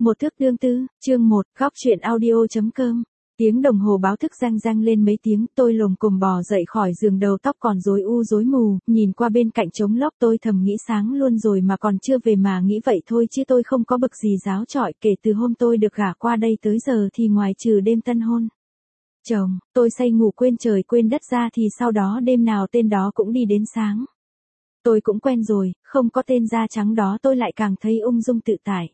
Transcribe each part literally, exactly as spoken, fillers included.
Một thước đương tư, chương một, góc truyện audio.com. Tiếng đồng hồ báo thức rang rang lên mấy tiếng, tôi lồm cồm bò dậy khỏi giường, đầu tóc còn rối u rối mù, nhìn qua bên cạnh trống lóc tôi thầm nghĩ sáng luôn rồi mà còn chưa về, mà nghĩ vậy thôi chứ tôi không có bực gì giáo trọi. Kể từ hôm tôi được gả qua đây tới giờ thì ngoài trừ đêm tân hôn chồng, tôi say ngủ quên trời quên đất ra thì sau đó đêm nào tên đó cũng đi đến sáng. Tôi cũng quen rồi, không có tên da trắng đó tôi lại càng thấy ung dung tự tại.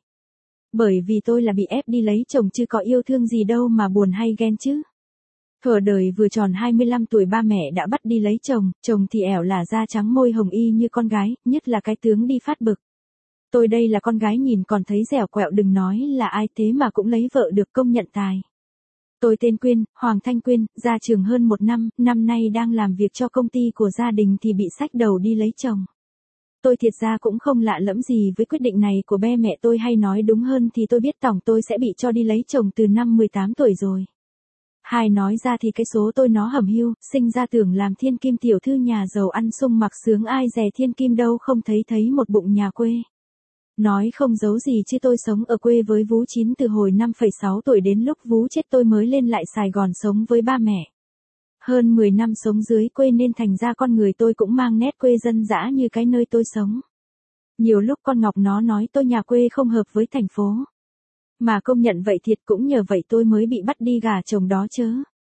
Bởi vì tôi là bị ép đi lấy chồng chứ có yêu thương gì đâu mà buồn hay ghen chứ. Thuở đời vừa tròn hai mươi lăm tuổi ba mẹ đã bắt đi lấy chồng, chồng thì ẻo là da trắng môi hồng y như con gái, nhất là cái tướng đi phát bực. Tôi đây là con gái nhìn còn thấy dẻo quẹo, đừng nói là ai thế mà cũng lấy vợ được, công nhận tài. Tôi tên Quyên, Hoàng Thanh Quyên, ra trường hơn một năm, năm nay đang làm việc cho công ty của gia đình thì bị xách đầu đi lấy chồng. Tôi thiệt ra cũng không lạ lẫm gì với quyết định này của ba mẹ tôi, hay nói đúng hơn thì tôi biết tổng tôi sẽ bị cho đi lấy chồng từ năm mười tám tuổi rồi. Hai nói ra thì cái số tôi nó hẩm hiu, sinh ra tưởng làm thiên kim tiểu thư nhà giàu ăn sung mặc sướng, ai dè thiên kim đâu không thấy thấy một bụng nhà quê. Nói không giấu gì chứ tôi sống ở quê với vú chín từ hồi năm phẩy sáu tuổi đến lúc vú chết tôi mới lên lại Sài Gòn sống với ba mẹ. Hơn mười năm sống dưới quê nên thành ra con người tôi cũng mang nét quê dân dã như cái nơi tôi sống. Nhiều lúc con Ngọc nó nói tôi nhà quê không hợp với thành phố. Mà công nhận vậy thiệt, cũng nhờ vậy tôi mới bị bắt đi gả chồng đó chớ.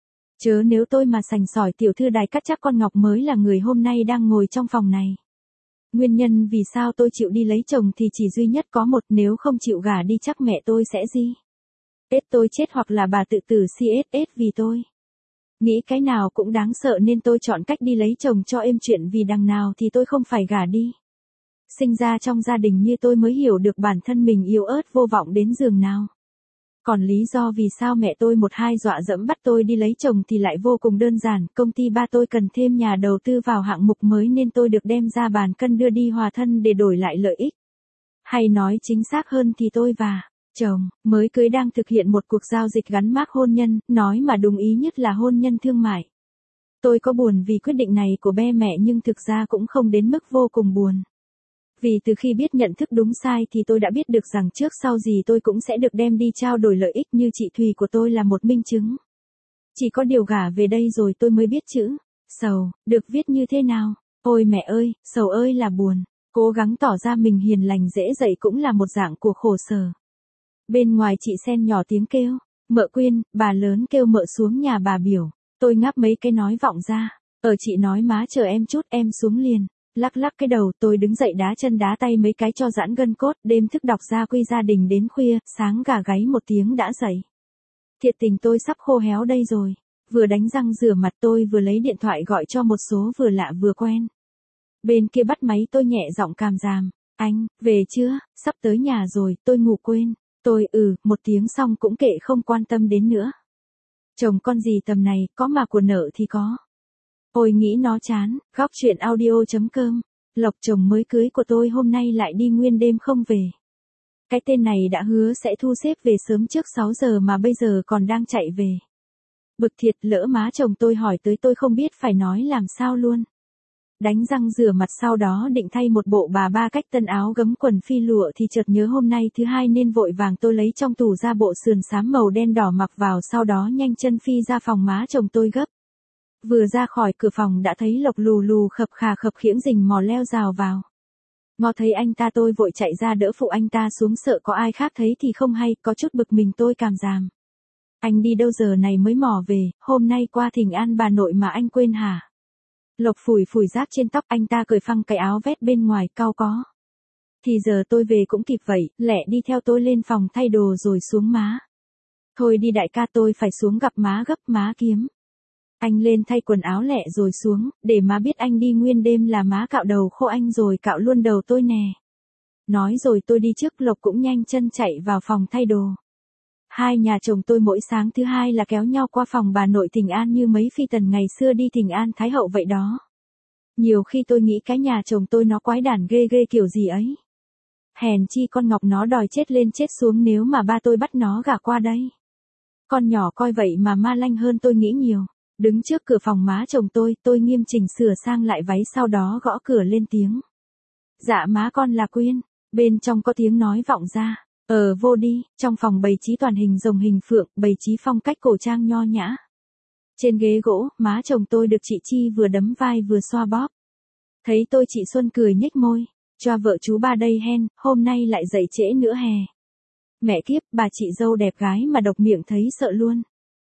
Chớ nếu tôi mà sành sỏi tiểu thư đài cắt chắc con Ngọc mới là người hôm nay đang ngồi trong phòng này. Nguyên nhân vì sao tôi chịu đi lấy chồng thì chỉ duy nhất có một, nếu không chịu gả đi chắc mẹ tôi sẽ gì? Ết tôi chết hoặc là bà tự tử xê ét ét vì tôi. Nghĩ cái nào cũng đáng sợ nên tôi chọn cách đi lấy chồng cho êm chuyện, vì đằng nào thì tôi không phải gả đi. Sinh ra trong gia đình như tôi mới hiểu được bản thân mình yếu ớt vô vọng đến giường nào. Còn lý do vì sao mẹ tôi một hai dọa dẫm bắt tôi đi lấy chồng thì lại vô cùng đơn giản, công ty ba tôi cần thêm nhà đầu tư vào hạng mục mới nên tôi được đem ra bàn cân đưa đi hòa thân để đổi lại lợi ích. Hay nói chính xác hơn thì tôi và chồng mới cưới đang thực hiện một cuộc giao dịch gắn mác hôn nhân, nói mà đúng ý nhất là hôn nhân thương mại. Tôi có buồn vì quyết định này của ba mẹ nhưng thực ra cũng không đến mức vô cùng buồn. Vì từ khi biết nhận thức đúng sai thì tôi đã biết được rằng trước sau gì tôi cũng sẽ được đem đi trao đổi lợi ích, như chị Thùy của tôi là một minh chứng. Chỉ có điều gả về đây rồi tôi mới biết chữ sầu được viết như thế nào. Ôi mẹ ơi, sầu ơi là buồn. Cố gắng tỏ ra mình hiền lành dễ dậy cũng là một dạng của khổ sở. Bên ngoài chị Sen nhỏ tiếng kêu, mợ Quyên, bà lớn kêu mợ xuống nhà bà biểu. Tôi ngáp mấy cái nói vọng ra. Ờ chị nói má chờ em chút, em xuống liền. Lắc lắc cái đầu, tôi đứng dậy đá chân đá tay mấy cái cho giãn gân cốt, đêm thức đọc gia quy gia đình đến khuya, sáng gà gáy một tiếng đã dậy. Thiệt tình tôi sắp khô héo đây rồi. Vừa đánh răng rửa mặt tôi vừa lấy điện thoại gọi cho một số vừa lạ vừa quen. Bên kia bắt máy tôi nhẹ giọng càm ràm, anh, về chưa, sắp tới nhà rồi, tôi ngủ quên. Tôi ừ, một tiếng xong cũng kệ không quan tâm đến nữa. Chồng con gì tầm này, có mà của nợ thì có. Ôi nghĩ nó chán, góc truyện audio.com. Lộc chồng mới cưới của tôi hôm nay lại đi nguyên đêm không về. Cái tên này đã hứa sẽ thu xếp về sớm trước sáu giờ mà bây giờ còn đang chạy về. Bực thiệt, lỡ má chồng tôi hỏi tới tôi không biết phải nói làm sao luôn. Đánh răng rửa mặt sau đó định thay một bộ bà ba cách tân áo gấm quần phi lụa thì chợt nhớ hôm nay thứ hai nên vội vàng tôi lấy trong tủ ra bộ sườn xám màu đen đỏ mặc vào, sau đó nhanh chân phi ra phòng má chồng tôi gấp. Vừa ra khỏi cửa phòng đã thấy Lộc lù lù khập khà khập khiễng rình mò leo rào vào. Ngó thấy anh ta tôi vội chạy ra đỡ phụ anh ta xuống, sợ có ai khác thấy thì không hay, có chút bực mình tôi càm ràm. Anh đi đâu giờ này mới mò về, hôm nay qua thỉnh an bà nội mà anh quên hả? Lộc phủi phủi rác trên tóc, anh ta cởi phăng cái áo vét bên ngoài, cau có. Thì giờ tôi về cũng kịp vậy, lẹ đi theo tôi lên phòng thay đồ rồi xuống má. Thôi đi đại ca, tôi phải xuống gặp má gấp, má kiếm. Anh lên thay quần áo lẹ rồi xuống, để má biết anh đi nguyên đêm là má cạo đầu khô anh rồi cạo luôn đầu tôi nè. Nói rồi tôi đi trước, Lộc cũng nhanh chân chạy vào phòng thay đồ. Hai nhà chồng tôi mỗi sáng thứ hai là kéo nhau qua phòng bà nội thỉnh an như mấy phi tần ngày xưa đi thỉnh an thái hậu vậy đó. Nhiều khi tôi nghĩ cái nhà chồng tôi nó quái đản ghê ghê kiểu gì ấy. Hèn chi con Ngọc nó đòi chết lên chết xuống nếu mà ba tôi bắt nó gả qua đây. Con nhỏ coi vậy mà ma lanh hơn tôi nghĩ nhiều. Đứng trước cửa phòng má chồng tôi, tôi nghiêm chỉnh sửa sang lại váy sau đó gõ cửa lên tiếng. Dạ má con là Quyên. Bên trong có tiếng nói vọng ra. Ờ vô đi, trong phòng bày trí toàn hình rồng hình phượng, bày trí phong cách cổ trang nho nhã. Trên ghế gỗ, má chồng tôi được chị Chi vừa đấm vai vừa xoa bóp. Thấy tôi chị Xuân cười nhếch môi, cho vợ chú ba đây hen, hôm nay lại dậy trễ nữa hè. Mẹ kiếp, bà chị dâu đẹp gái mà độc miệng thấy sợ luôn.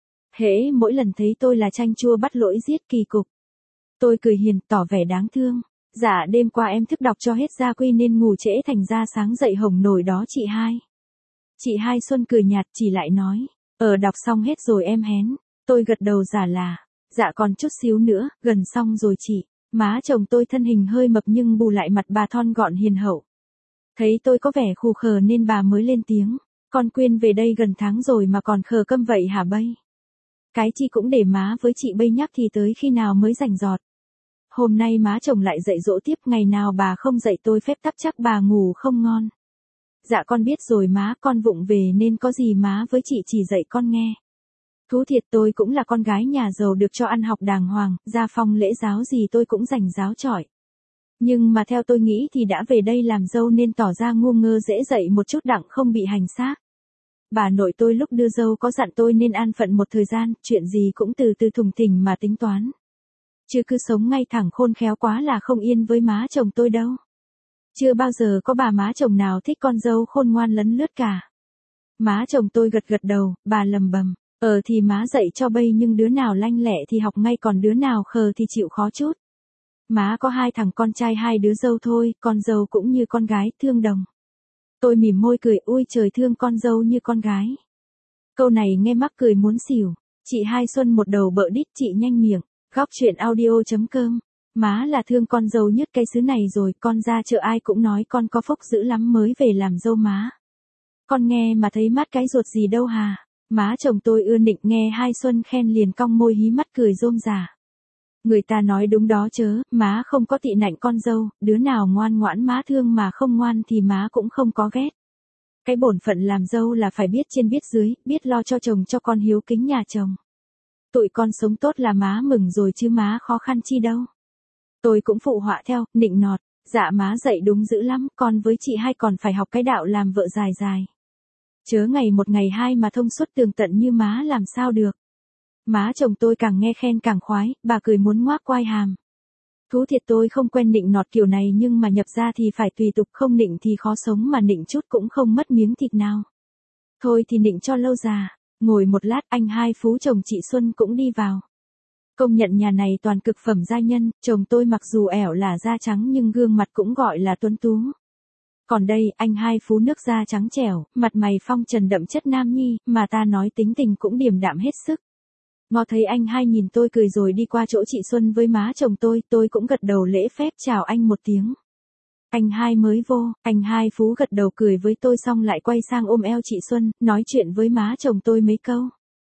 Hễ mỗi lần thấy tôi là chanh chua bắt lỗi giết kỳ cục. Tôi cười hiền, tỏ vẻ đáng thương. Dạ đêm qua em thức đọc cho hết gia quy nên ngủ trễ thành ra sáng dậy hồng nổi đó chị hai. Chị hai Xuân cười nhạt chỉ lại nói, ờ đọc xong hết rồi em hén. Tôi gật đầu giả là, dạ còn chút xíu nữa, gần xong rồi chị. Má chồng tôi thân hình hơi mập nhưng bù lại mặt bà thon gọn hiền hậu. Thấy tôi có vẻ khù khờ nên bà mới lên tiếng, con Quyên về đây gần tháng rồi mà còn khờ câm vậy hả bây? Cái chi cũng để má với chị bây nhắc thì tới khi nào mới rảnh rọt. Hôm nay má chồng lại dạy dỗ tiếp, ngày nào bà không dạy tôi phép tắc chắc bà ngủ không ngon. Dạ con biết rồi má, con vụng về nên có gì má với chị chỉ dạy con nghe. Thú thiệt tôi cũng là con gái nhà giàu được cho ăn học đàng hoàng, gia phong lễ giáo gì tôi cũng rành ráo chỏi. Nhưng mà theo tôi nghĩ thì đã về đây làm dâu nên tỏ ra ngu ngơ dễ dậy một chút đặng không bị hành xác. Bà nội tôi lúc đưa dâu có dặn tôi nên an phận một thời gian, chuyện gì cũng từ từ thùng thình mà tính toán. Chứ cứ sống ngay thẳng khôn khéo quá là không yên với má chồng tôi đâu. Chưa bao giờ có bà má chồng nào thích con dâu khôn ngoan lấn lướt cả. Má chồng tôi gật gật đầu, bà lầm bầm. Ờ thì má dạy cho bây nhưng đứa nào lanh lẹ thì học ngay còn đứa nào khờ thì chịu khó chút. Má có hai thằng con trai hai đứa dâu thôi, con dâu cũng như con gái, thương đồng. Tôi mỉm môi cười, ui trời thương con dâu như con gái. Câu này nghe mắc cười muốn xỉu. Chị hai Xuân một đầu bợ đít chị nhanh miệng. Góc chuyện audio.com. Má là thương con dâu nhất cái xứ này rồi, con ra chợ ai cũng nói con có phúc dữ lắm mới về làm dâu má. Con nghe mà thấy mát cái ruột gì đâu hà. Má chồng tôi ưa nịnh nghe hai Xuân khen liền cong môi hí mắt cười rôm rả. Người ta nói đúng đó chớ, má không có tị nạnh con dâu, đứa nào ngoan ngoãn má thương mà không ngoan thì má cũng không có ghét. Cái bổn phận làm dâu là phải biết trên biết dưới, biết lo cho chồng cho con hiếu kính nhà chồng. Tụi con sống tốt là má mừng rồi chứ má khó khăn chi đâu. Tôi cũng phụ họa theo, nịnh nọt, dạ má dạy đúng dữ lắm, con với chị hai còn phải học cái đạo làm vợ dài dài. Chớ ngày một ngày hai mà thông suốt tường tận như má làm sao được. Má chồng tôi càng nghe khen càng khoái, bà cười muốn ngoác quai hàm. Thú thiệt tôi không quen nịnh nọt kiểu này nhưng mà nhập ra thì phải tùy tục, không nịnh thì khó sống mà nịnh chút cũng không mất miếng thịt nào. Thôi thì nịnh cho lâu già. Ngồi một lát anh hai Phú chồng chị Xuân cũng đi vào. Công nhận nhà này toàn cực phẩm gia nhân, chồng tôi mặc dù ẻo là da trắng nhưng gương mặt cũng gọi là tuấn tú. Còn đây, anh hai Phú nước da trắng trẻo, mặt mày phong trần đậm chất nam nhi, mà ta nói tính tình cũng điềm đạm hết sức. Ngó thấy anh hai nhìn tôi cười rồi đi qua chỗ chị Xuân với má chồng tôi, tôi cũng gật đầu lễ phép chào anh một tiếng. Anh hai mới vô, anh hai Phú gật đầu cười với tôi xong lại quay sang ôm eo chị Xuân, nói chuyện với má chồng tôi mấy câu.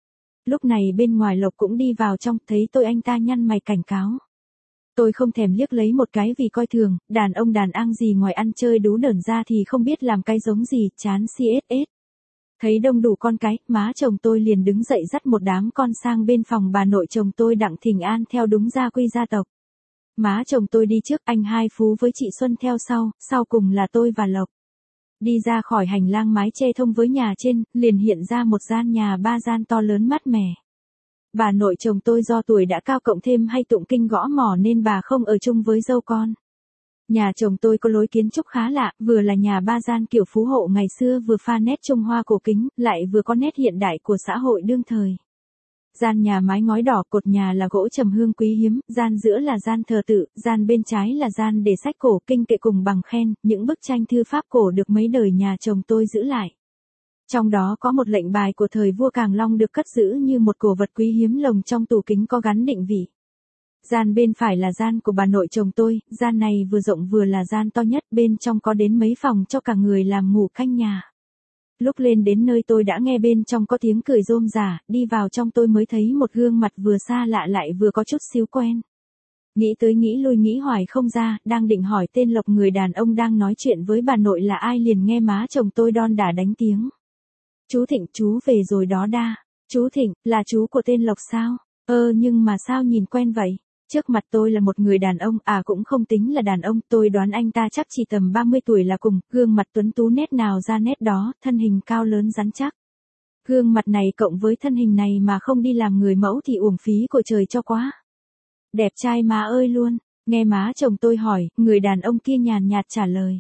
Lúc này bên ngoài Lộc cũng đi vào trong, thấy tôi anh ta nhăn mày cảnh cáo. Tôi không thèm liếc lấy một cái vì coi thường, đàn ông đàn ang gì ngoài ăn chơi đú đởn ra thì không biết làm cái giống gì, chán xê ét ét. Thấy đông đủ con cái, má chồng tôi liền đứng dậy dắt một đám con sang bên phòng bà nội chồng tôi đặng thỉnh an theo đúng gia quy gia tộc. Má chồng tôi đi trước, anh hai Phú với chị Xuân theo sau, sau cùng là tôi và Lộc. Đi ra khỏi hành lang mái che thông với nhà trên, liền hiện ra một gian nhà ba gian to lớn mát mẻ. Bà nội chồng tôi do tuổi đã cao cộng thêm hay tụng kinh gõ mỏ nên bà không ở chung với dâu con. Nhà chồng tôi có lối kiến trúc khá lạ, vừa là nhà ba gian kiểu phú hộ ngày xưa vừa pha nét Trung Hoa cổ kính, lại vừa có nét hiện đại của xã hội đương thời. Gian nhà mái ngói đỏ, cột nhà là gỗ trầm hương quý hiếm, gian giữa là gian thờ tự, gian bên trái là gian để sách cổ kinh kệ cùng bằng khen, những bức tranh thư pháp cổ được mấy đời nhà chồng tôi giữ lại. Trong đó có một lệnh bài của thời vua Càng Long được cất giữ như một cổ vật quý hiếm lồng trong tủ kính có gắn định vị. Gian bên phải là gian của bà nội chồng tôi, gian này vừa rộng vừa là gian to nhất, bên trong có đến mấy phòng cho cả người làm ngủ canh nhà. Lúc lên đến nơi tôi đã nghe bên trong có tiếng cười rôm rả, đi vào trong tôi mới thấy một gương mặt vừa xa lạ lại vừa có chút xíu quen. Nghĩ tới nghĩ lui nghĩ hoài không ra, đang định hỏi tên Lộc người đàn ông đang nói chuyện với bà nội là ai liền nghe má chồng tôi đon đả đánh tiếng. Chú Thịnh, chú về rồi đó đa. Chú Thịnh, là chú của tên Lộc sao? Ơ nhưng mà sao nhìn quen vậy? Trước mặt tôi là một người đàn ông, à cũng không tính là đàn ông, tôi đoán anh ta chắc chỉ tầm ba mươi tuổi là cùng, gương mặt tuấn tú nét nào ra nét đó, thân hình cao lớn rắn chắc. Gương mặt này cộng với thân hình này mà không đi làm người mẫu thì uổng phí của trời cho quá. Đẹp trai má ơi luôn, nghe má chồng tôi hỏi, người đàn ông kia nhàn nhạt trả lời.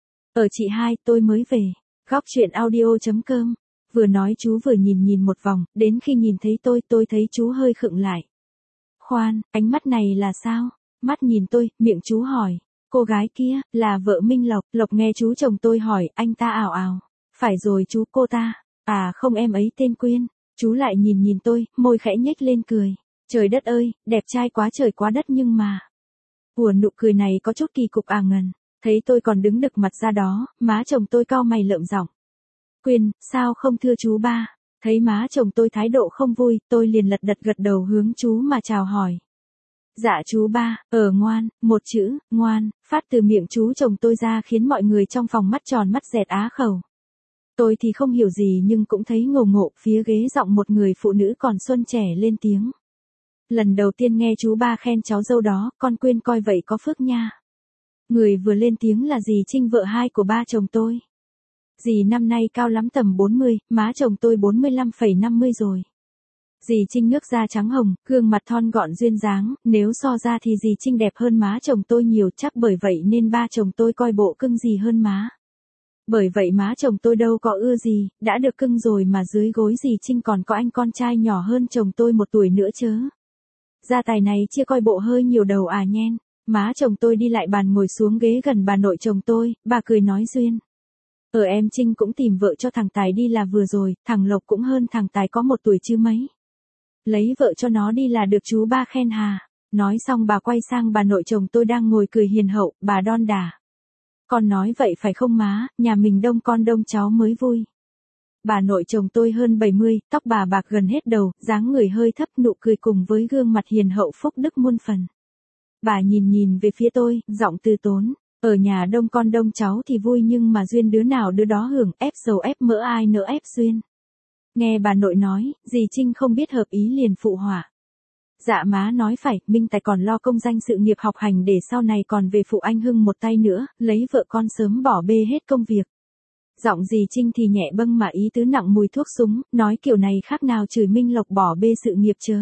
Ở chị hai, tôi mới về. Góc chuyện audio.com. Vừa nói chú vừa nhìn nhìn một vòng, đến khi nhìn thấy tôi, tôi thấy chú hơi khựng lại. Khoan, ánh mắt này là sao? Mắt nhìn tôi, miệng chú hỏi. Cô gái kia, là vợ Minh Lộc. Lộc nghe chú chồng tôi hỏi, anh ta ảo ảo. Phải rồi chú, cô ta. À không, em ấy tên Quyên. Chú lại nhìn nhìn tôi, môi khẽ nhếch lên cười. Trời đất ơi, đẹp trai quá trời quá đất nhưng mà. Ủa nụ cười này có chút kỳ cục à ngần. Thấy tôi còn đứng đực mặt ra đó, má chồng tôi cau mày lợm giọng. Quyên, sao không thưa chú ba? Thấy má chồng tôi thái độ không vui, tôi liền lật đật gật đầu hướng chú mà chào hỏi. Dạ chú ba, ở ngoan, một chữ, ngoan, phát từ miệng chú chồng tôi ra khiến mọi người trong phòng mắt tròn mắt dẹt á khẩu. Tôi thì không hiểu gì nhưng cũng thấy ngầu ngộ, phía ghế giọng một người phụ nữ còn xuân trẻ lên tiếng. Lần đầu tiên nghe chú ba khen cháu dâu đó, con Quyên coi vậy có phước nha. Người vừa lên tiếng là dì Trinh vợ hai của ba chồng tôi. Dì năm nay cao lắm tầm bốn mươi, má chồng tôi bốn mươi lăm phẩy năm mươi rồi. Dì Trinh nước da trắng hồng, gương mặt thon gọn duyên dáng, nếu so ra thì dì Trinh đẹp hơn má chồng tôi nhiều, chắc bởi vậy nên ba chồng tôi coi bộ cưng dì hơn má. Bởi vậy má chồng tôi đâu có ưa gì, đã được cưng rồi mà dưới gối dì Trinh còn có anh con trai nhỏ hơn chồng tôi một tuổi nữa chớ. Gia tài này chia coi bộ hơi nhiều đầu à nhen. Má chồng tôi đi lại bàn ngồi xuống ghế gần bà nội chồng tôi, bà cười nói duyên. Ở em Trinh cũng tìm vợ cho thằng Tài đi là vừa rồi, thằng Lộc cũng hơn thằng Tài có một tuổi chứ mấy. Lấy vợ cho nó đi là được chú ba khen hà. Nói xong bà quay sang bà nội chồng tôi đang ngồi cười hiền hậu, bà đon đả. Con nói vậy phải không má, nhà mình đông con đông cháu mới vui. Bà nội chồng tôi hơn bảy mươi, tóc bà bạc gần hết đầu, dáng người hơi thấp, nụ cười cùng với gương mặt hiền hậu phúc đức muôn phần. Bà nhìn nhìn về phía tôi, giọng từ tốn. Ở nhà đông con đông cháu thì vui nhưng mà duyên đứa nào đứa đó hưởng, ép dầu ép mỡ ai nỡ ép duyên. Nghe bà nội nói, dì Trinh không biết hợp ý liền phụ họa. Dạ má nói phải, Minh Tài còn lo công danh sự nghiệp học hành để sau này còn về phụ anh Hưng một tay nữa, lấy vợ con sớm bỏ bê hết công việc. Giọng dì Trinh thì nhẹ bâng mà ý tứ nặng mùi thuốc súng, nói kiểu này khác nào chửi Minh Lộc bỏ bê sự nghiệp chớ.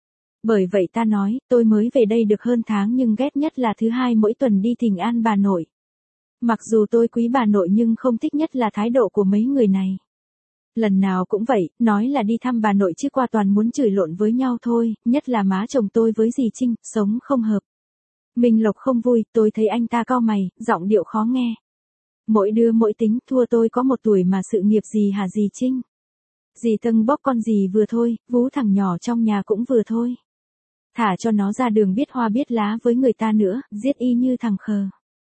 Bởi vậy ta nói, tôi mới về đây được hơn tháng nhưng ghét nhất là thứ hai mỗi tuần đi thỉnh an bà nội. Mặc dù tôi quý bà nội nhưng không thích nhất là thái độ của mấy người này. Lần nào cũng vậy, nói là đi thăm bà nội chứ qua toàn muốn chửi lộn với nhau thôi, nhất là má chồng tôi với dì Trinh, sống không hợp. Minh Lộc không vui, tôi thấy anh ta cau mày, giọng điệu khó nghe. Mỗi đứa mỗi tính, thua tôi có một tuổi mà sự nghiệp gì hả dì Trinh? Dì tâng bóp con dì vừa thôi, vú thằng nhỏ trong nhà cũng vừa thôi. Thả cho nó ra đường biết hoa biết lá với người ta nữa, giết y như thằng khờ.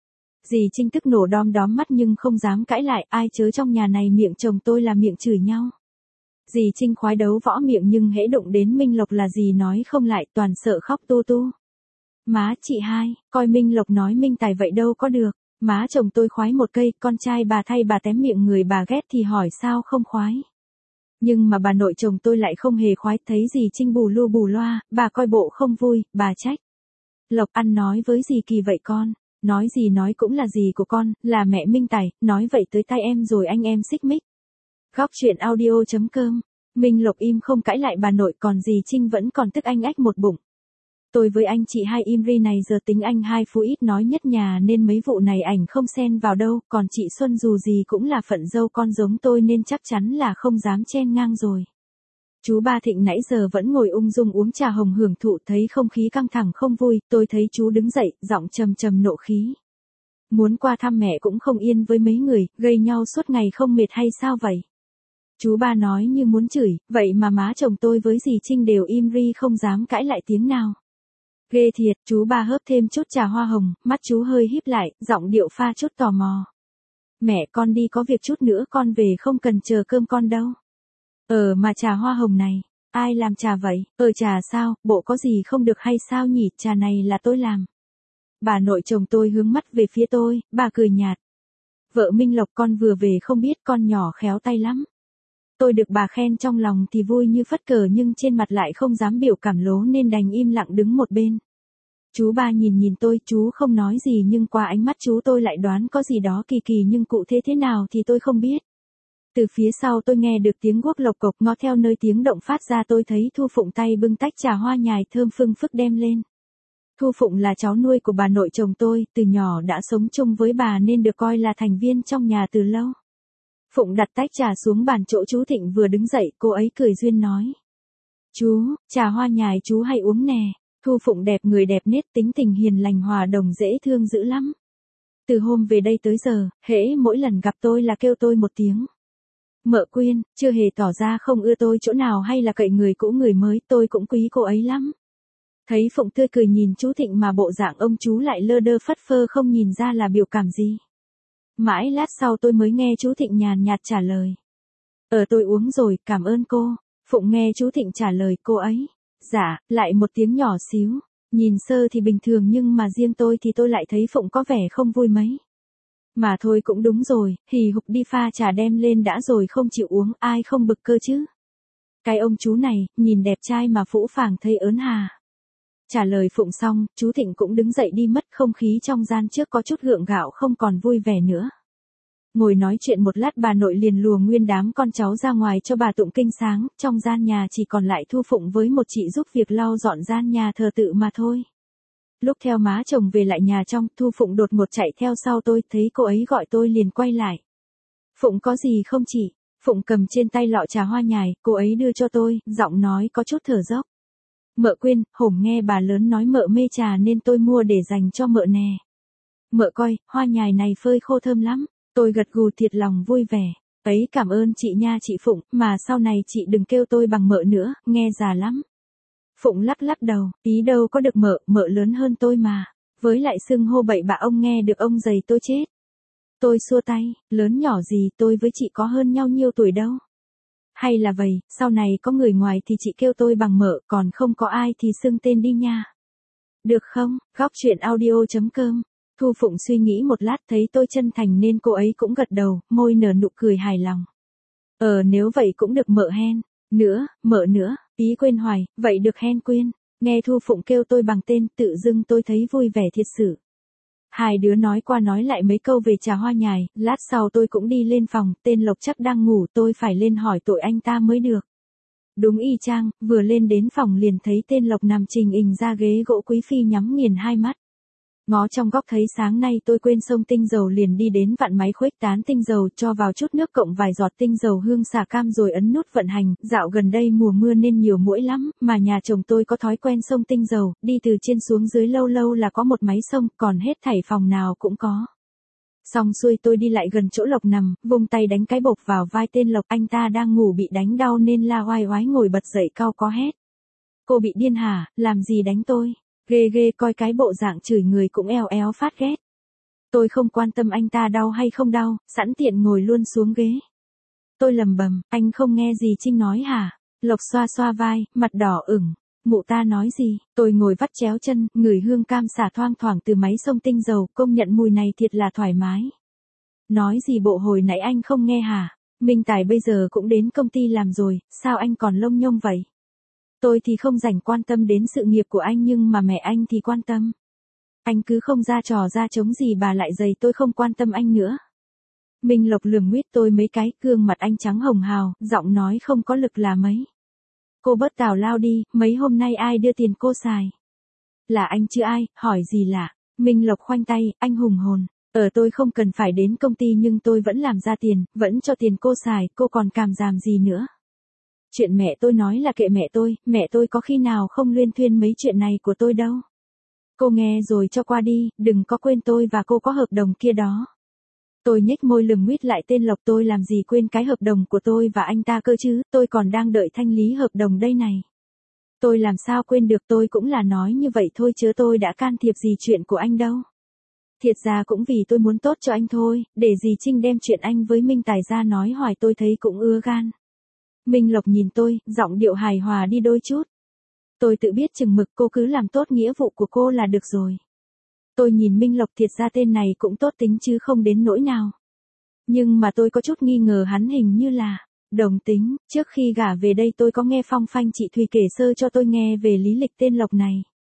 Dì Trinh tức nổ đom đóm mắt nhưng không dám cãi lại, ai chớ trong nhà này miệng chồng tôi là miệng chửi nhau. Dì Trinh khoái đấu võ miệng nhưng hễ đụng đến Minh Lộc là dì nói không lại, toàn sợ khóc tu tu. Má chị hai, coi Minh Lộc nói Minh Tài vậy đâu có được. Má chồng tôi khoái một cây, con trai bà thay bà tém miệng người bà ghét thì hỏi sao không khoái. Nhưng mà bà nội chồng tôi lại không hề khoái, thấy dì Trinh bù lu bù loa, bà coi bộ không vui, bà trách. Lộc ăn nói với dì kỳ vậy con, nói gì nói cũng là dì của con, là mẹ Minh Tài, nói vậy tới tay em rồi anh em xích mích. Góc chuyện audio.com. Minh Lộc im không cãi lại bà nội còn dì Trinh vẫn còn tức anh ách một bụng. Tôi với anh chị hai im ri này giờ tính anh hai phú ít nói nhất nhà nên mấy vụ này ảnh không xen vào đâu, còn chị Xuân dù gì cũng là phận dâu con giống tôi nên chắc chắn là không dám chen ngang rồi. Chú ba Thịnh nãy giờ vẫn ngồi ung dung uống trà hồng hưởng thụ, thấy không khí căng thẳng không vui, tôi thấy chú đứng dậy, giọng trầm trầm nộ khí. Muốn qua thăm mẹ cũng không yên với mấy người, gây nhau suốt ngày không mệt hay sao vậy? Chú ba nói như muốn chửi, vậy mà má chồng tôi với dì Trinh đều im ri không dám cãi lại tiếng nào. Ghê thiệt, chú ba hớp thêm chút trà hoa hồng, mắt chú hơi híp lại, giọng điệu pha chút tò mò. Mẹ con đi có việc chút nữa con về không cần chờ cơm con đâu. Ờ mà trà hoa hồng này, ai làm trà vậy? Ờ trà sao, bộ có gì không được hay sao nhỉ, trà này là tôi làm. Bà nội chồng tôi hướng mắt về phía tôi, bà cười nhạt. Vợ Minh Lộc con vừa về không biết con nhỏ khéo tay lắm. Tôi được bà khen trong lòng thì vui như phất cờ nhưng trên mặt lại không dám biểu cảm lố nên đành im lặng đứng một bên. Chú ba nhìn nhìn tôi, chú không nói gì nhưng qua ánh mắt chú tôi lại đoán có gì đó kỳ kỳ nhưng cụ thể thế nào thì tôi không biết. Từ phía sau tôi nghe được tiếng guốc lộc cộc, ngó theo nơi tiếng động phát ra tôi thấy Thu Phụng tay bưng tách trà hoa nhài thơm phưng phức đem lên. Thu Phụng là cháu nuôi của bà nội chồng tôi, từ nhỏ đã sống chung với bà nên được coi là thành viên trong nhà từ lâu. Phụng đặt tách trà xuống bàn chỗ chú Thịnh vừa đứng dậy, cô ấy cười duyên nói. Chú, trà hoa nhài chú hay uống nè. Thu Phụng đẹp người đẹp nết, tính tình hiền lành hòa đồng dễ thương dữ lắm. Từ hôm về đây tới giờ, hễ mỗi lần gặp tôi là kêu tôi một tiếng. Mợ Quyên, chưa hề tỏ ra không ưa tôi chỗ nào hay là cậy người cũ người mới, tôi cũng quý cô ấy lắm. Thấy Phụng tươi cười nhìn chú Thịnh mà bộ dạng ông chú lại lơ đơ phất phơ không nhìn ra là biểu cảm gì. Mãi lát sau tôi mới nghe chú Thịnh nhàn nhạt trả lời. Ờ tôi uống rồi, cảm ơn cô. Phụng nghe chú Thịnh trả lời cô ấy. Dạ, lại một tiếng nhỏ xíu. Nhìn sơ thì bình thường nhưng mà riêng tôi thì tôi lại thấy Phụng có vẻ không vui mấy. Mà thôi cũng đúng rồi, hì hục đi pha trà đem lên đã rồi không chịu uống, ai không bực cơ chứ. Cái ông chú này, nhìn đẹp trai mà phũ phàng thấy ớn hà. Trả lời Phụng xong, chú Thịnh cũng đứng dậy đi mất, không khí trong gian trước có chút gượng gạo không còn vui vẻ nữa. Ngồi nói chuyện một lát bà nội liền lùa nguyên đám con cháu ra ngoài cho bà tụng kinh sáng, trong gian nhà chỉ còn lại Thu Phụng với một chị giúp việc lau dọn gian nhà thờ tự mà thôi. Lúc theo má chồng về lại nhà trong, Thu Phụng đột ngột chạy theo sau tôi, thấy cô ấy gọi tôi liền quay lại. Phụng có gì không chị? Phụng cầm trên tay lọ trà hoa nhài, cô ấy đưa cho tôi, giọng nói có chút thở dốc. Mợ Quyên, hổm nghe bà lớn nói mợ mê trà nên tôi mua để dành cho mợ nè. Mợ coi, hoa nhài này phơi khô thơm lắm. Tôi gật gù thiệt lòng vui vẻ. Ấy cảm ơn chị nha chị Phụng, mà sau này chị đừng kêu tôi bằng mợ nữa, nghe già lắm. Phụng lắc lắc đầu, ý đâu có được mợ, mợ lớn hơn tôi mà. Với lại xưng hô bậy bạ ông nghe được ông giày tôi chết. Tôi xua tay, lớn nhỏ gì tôi với chị có hơn nhau nhiêu tuổi đâu. Hay là vậy, sau này có người ngoài thì chị kêu tôi bằng mợ, còn không có ai thì xưng tên đi nha. Được không? Góc truyện audio chấm com. Thu Phụng suy nghĩ một lát thấy tôi chân thành nên cô ấy cũng gật đầu, môi nở nụ cười hài lòng. Ờ nếu vậy cũng được mợ hen. Nữa, mợ nữa, ý quên hoài, vậy được hen Quyên. Nghe Thu Phụng kêu tôi bằng tên, tự dưng tôi thấy vui vẻ thiệt sự. Hai đứa nói qua nói lại mấy câu về trà hoa nhài, lát sau tôi cũng đi lên phòng, tên Lộc chắc đang ngủ, tôi phải lên hỏi tội anh ta mới được. Đúng y chang, vừa lên đến phòng liền thấy tên Lộc nằm trình hình ra ghế gỗ quý phi nhắm nghiền hai mắt. Ngó trong góc thấy sáng nay tôi quên xông tinh dầu liền đi đến vặn máy khuếch tán tinh dầu cho vào chút nước cộng vài giọt tinh dầu hương xả cam rồi ấn nút vận hành. Dạo gần đây mùa mưa nên nhiều muỗi lắm, mà nhà chồng tôi có thói quen xông tinh dầu, đi từ trên xuống dưới lâu lâu là có một máy xông, còn hết thảy phòng nào cũng có. Xong xuôi tôi đi lại gần chỗ Lộc nằm, vung tay đánh cái bộc vào vai tên Lộc, anh ta đang ngủ bị đánh đau nên la oai oái ngồi bật dậy cau có hét. Cô bị điên hả, làm gì đánh tôi? Ghê ghê coi cái bộ dạng chửi người cũng eo éo phát ghét. Tôi không quan tâm anh ta đau hay không đau, sẵn tiện ngồi luôn xuống ghế. Tôi lầm bầm, anh không nghe gì Trinh nói hả? Lộc xoa xoa vai, mặt đỏ ửng. Mụ ta nói gì? Tôi ngồi vắt chéo chân, ngửi hương cam xả thoang thoảng từ máy xông tinh dầu, công nhận mùi này thiệt là thoải mái. Nói gì bộ hồi nãy anh không nghe hả? Minh Tài bây giờ cũng đến công ty làm rồi, sao anh còn lông nhông vậy? Tôi thì không rảnh quan tâm đến sự nghiệp của anh nhưng mà mẹ anh thì quan tâm. Anh cứ không ra trò ra chống gì bà lại dày tôi không quan tâm anh nữa. Minh Lộc lườm nguyết tôi mấy cái, gương mặt anh trắng hồng hào, giọng nói không có lực là mấy. Cô bớt tào lao đi, mấy hôm nay ai đưa tiền cô xài? Là anh chứ ai, hỏi gì lạ? Minh Lộc khoanh tay, anh hùng hồn. Ở tôi không cần phải đến công ty nhưng tôi vẫn làm ra tiền, vẫn cho tiền cô xài, cô còn càm giảm gì nữa? Chuyện mẹ tôi nói là kệ mẹ tôi, mẹ tôi có khi nào không luyên thuyên mấy chuyện này của tôi đâu. Cô nghe rồi cho qua đi, đừng có quên tôi và cô có hợp đồng kia đó. Tôi nhếch môi lườm nguyết lại tên Lộc, tôi làm gì quên cái hợp đồng của tôi và anh ta cơ chứ, tôi còn đang đợi thanh lý hợp đồng đây này. Tôi làm sao quên được, tôi cũng là nói như vậy thôi chứ tôi đã can thiệp gì chuyện của anh đâu. Thiệt ra cũng vì tôi muốn tốt cho anh thôi, để dì Trinh đem chuyện anh với Minh Tài ra nói hoài tôi thấy cũng ưa gan. Minh Lộc nhìn tôi, giọng điệu hài hòa đi đôi chút. Tôi tự biết chừng mực, cô cứ làm tốt nghĩa vụ của cô là được rồi. Tôi nhìn Minh Lộc, thiệt ra tên này cũng tốt tính chứ không đến nỗi nào. Nhưng mà tôi có chút nghi ngờ hắn hình như là đồng tính. Trước khi gả về đây tôi có nghe phong phanh chị Thùy kể sơ cho tôi nghe về lý lịch tên Lộc này.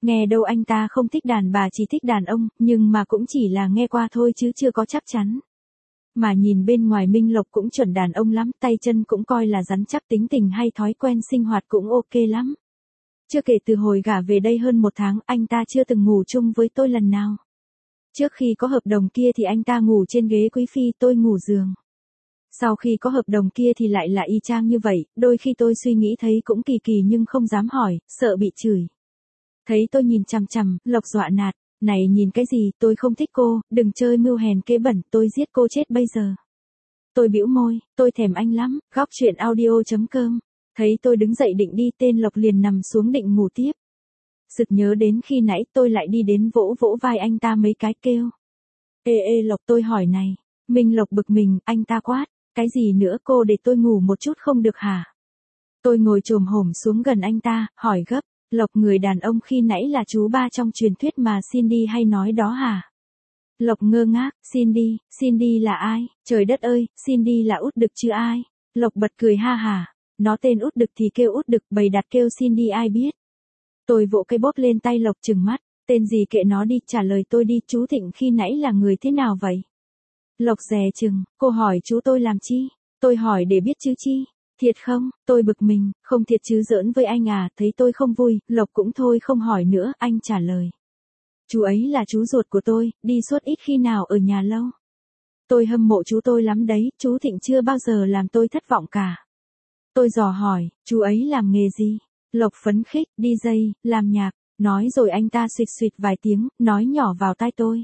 Nghe đâu anh ta không thích đàn bà chỉ thích đàn ông, nhưng mà cũng chỉ là nghe qua thôi chứ chưa có chắc chắn. Mà nhìn bên ngoài Minh Lộc cũng chuẩn đàn ông lắm, tay chân cũng coi là rắn chắc, tính tình hay thói quen sinh hoạt cũng ok lắm. Chưa kể từ hồi gả về đây hơn một tháng, anh ta chưa từng ngủ chung với tôi lần nào. Trước khi có hợp đồng kia thì anh ta ngủ trên ghế quý phi, tôi ngủ giường. Sau khi có hợp đồng kia thì lại là y chang như vậy, đôi khi tôi suy nghĩ thấy cũng kỳ kỳ nhưng không dám hỏi, sợ bị chửi. Thấy tôi nhìn chằm chằm, Lộc dọa nạt, này nhìn cái gì, tôi không thích cô, đừng chơi mưu hèn kế bẩn, tôi giết cô chết bây giờ. Tôi bĩu môi, tôi thèm anh lắm, góc chuyện audio chấm com. Thấy tôi đứng dậy định đi, tên Lộc liền nằm xuống định ngủ tiếp. Sực nhớ đến khi nãy tôi lại đi đến vỗ vỗ vai anh ta mấy cái kêu. Ê ê Lộc, tôi hỏi này. Minh Lộc bực mình, anh ta quát, cái gì nữa, cô để tôi ngủ một chút không được hả? Tôi ngồi chồm hổm xuống gần anh ta, hỏi gấp, Lộc, người đàn ông khi nãy là chú ba trong truyền thuyết mà Cindy hay nói đó hả? Lộc ngơ ngác, Cindy, Cindy là ai? Trời đất ơi, Cindy là út đực chứ ai? Lộc bật cười ha hả, nó tên út đực thì kêu út đực, bày đặt kêu Cindy ai biết. Tôi vỗ cây bóp lên tay Lộc trừng mắt, tên gì kệ nó đi, trả lời tôi đi, chú Thịnh khi nãy là người thế nào vậy? Lộc dè chừng, cô hỏi chú tôi làm chi? Tôi hỏi để biết chứ chi? Thiệt không? Tôi bực mình, không thiệt chứ, giỡn với anh à, thấy tôi không vui, Lộc cũng thôi không hỏi nữa, anh trả lời. Chú ấy là chú ruột của tôi, đi suốt ít khi nào ở nhà lâu. Tôi hâm mộ chú tôi lắm đấy, chú Thịnh chưa bao giờ làm tôi thất vọng cả. Tôi dò hỏi, chú ấy làm nghề gì? Lộc phấn khích, đi dây, làm nhạc, nói rồi anh ta xịt xịt vài tiếng, nói nhỏ vào tai tôi.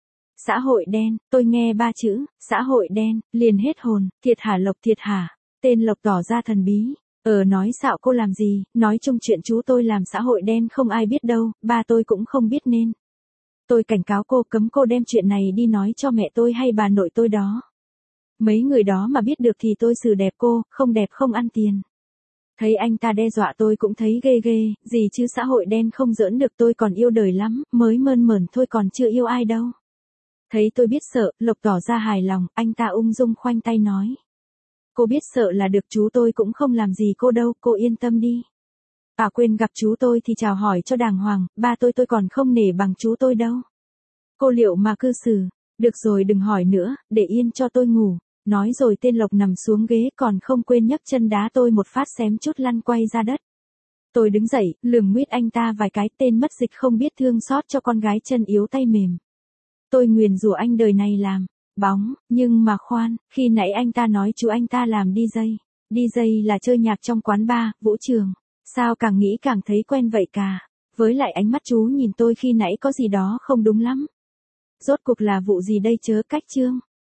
Xã hội đen, tôi nghe ba chữ, xã hội đen, liền hết hồn, thiệt hả Lộc, thiệt hả? Tên Lộc tỏ ra thần bí, ờ nói xạo cô làm gì, nói chung chuyện chú tôi làm xã hội đen không ai biết đâu, ba tôi cũng không biết nên. Tôi cảnh cáo cô, cấm cô đem chuyện này đi nói cho mẹ tôi hay bà nội tôi đó. Mấy người đó mà biết được thì tôi xử đẹp cô, không đẹp không ăn tiền. Thấy anh ta đe dọa tôi cũng thấy ghê ghê, gì chứ xã hội đen không giỡn được, tôi còn yêu đời lắm, mới mơn mởn thôi còn chưa yêu ai đâu. Thấy tôi biết sợ, Lộc tỏ ra hài lòng, anh ta ung dung khoanh tay nói. Cô biết sợ là được, chú tôi cũng không làm gì cô đâu, cô yên tâm đi. À quên, gặp chú tôi thì chào hỏi cho đàng hoàng, ba tôi tôi còn không nể bằng chú tôi đâu. Cô liệu mà cư xử, được rồi đừng hỏi nữa, để yên cho tôi ngủ. Nói rồi tên Lộc nằm xuống ghế còn không quên nhấc chân đá tôi một phát xém chút lăn quay ra đất. Tôi đứng dậy, lườm nguyết anh ta vài cái, tên mất dịch không biết thương xót cho con gái chân yếu tay mềm. Tôi nguyền rủa anh đời này làm bóng, nhưng mà khoan, khi nãy anh ta nói chú anh ta làm đi dây. Đi dây là chơi nhạc trong quán bar, vũ trường. Sao càng nghĩ càng thấy quen vậy cả. Với lại ánh mắt chú nhìn tôi khi nãy có gì đó không đúng lắm. Rốt cuộc là vụ gì đây chớ cách chương.